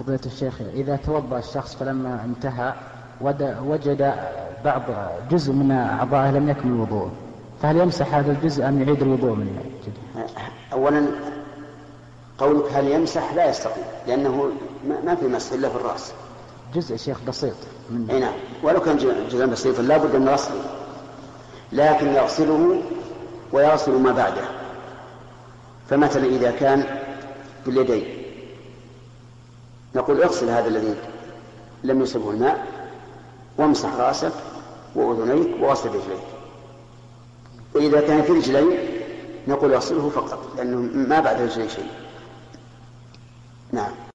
فضيلة الشيخ، إذا توضأ الشخص فلما انتهى وجد بعض جزء من أعضائه لم يكمل الوضوء، فهل يمسح هذا الجزء أم يعيد الوضوء من جديد؟ أولا قولك هل يمسح لا يستطيع، لأنه ما في مسح إلا في الرأس، جزء شيخ بسيط نعم، ولو كان جزء بسيطا لا بد من غسله، لكن يغسله ويغسل ما بعده. فمثلا إذا كان باليدين نقول اغسل هذا الذي لم يصبه الماء وامسح رأسك وأذنيك وغسل رجليك. وإذا كان في رجلين نقول اغسله فقط، لأنه ما بعد رجلي شيء. نعم.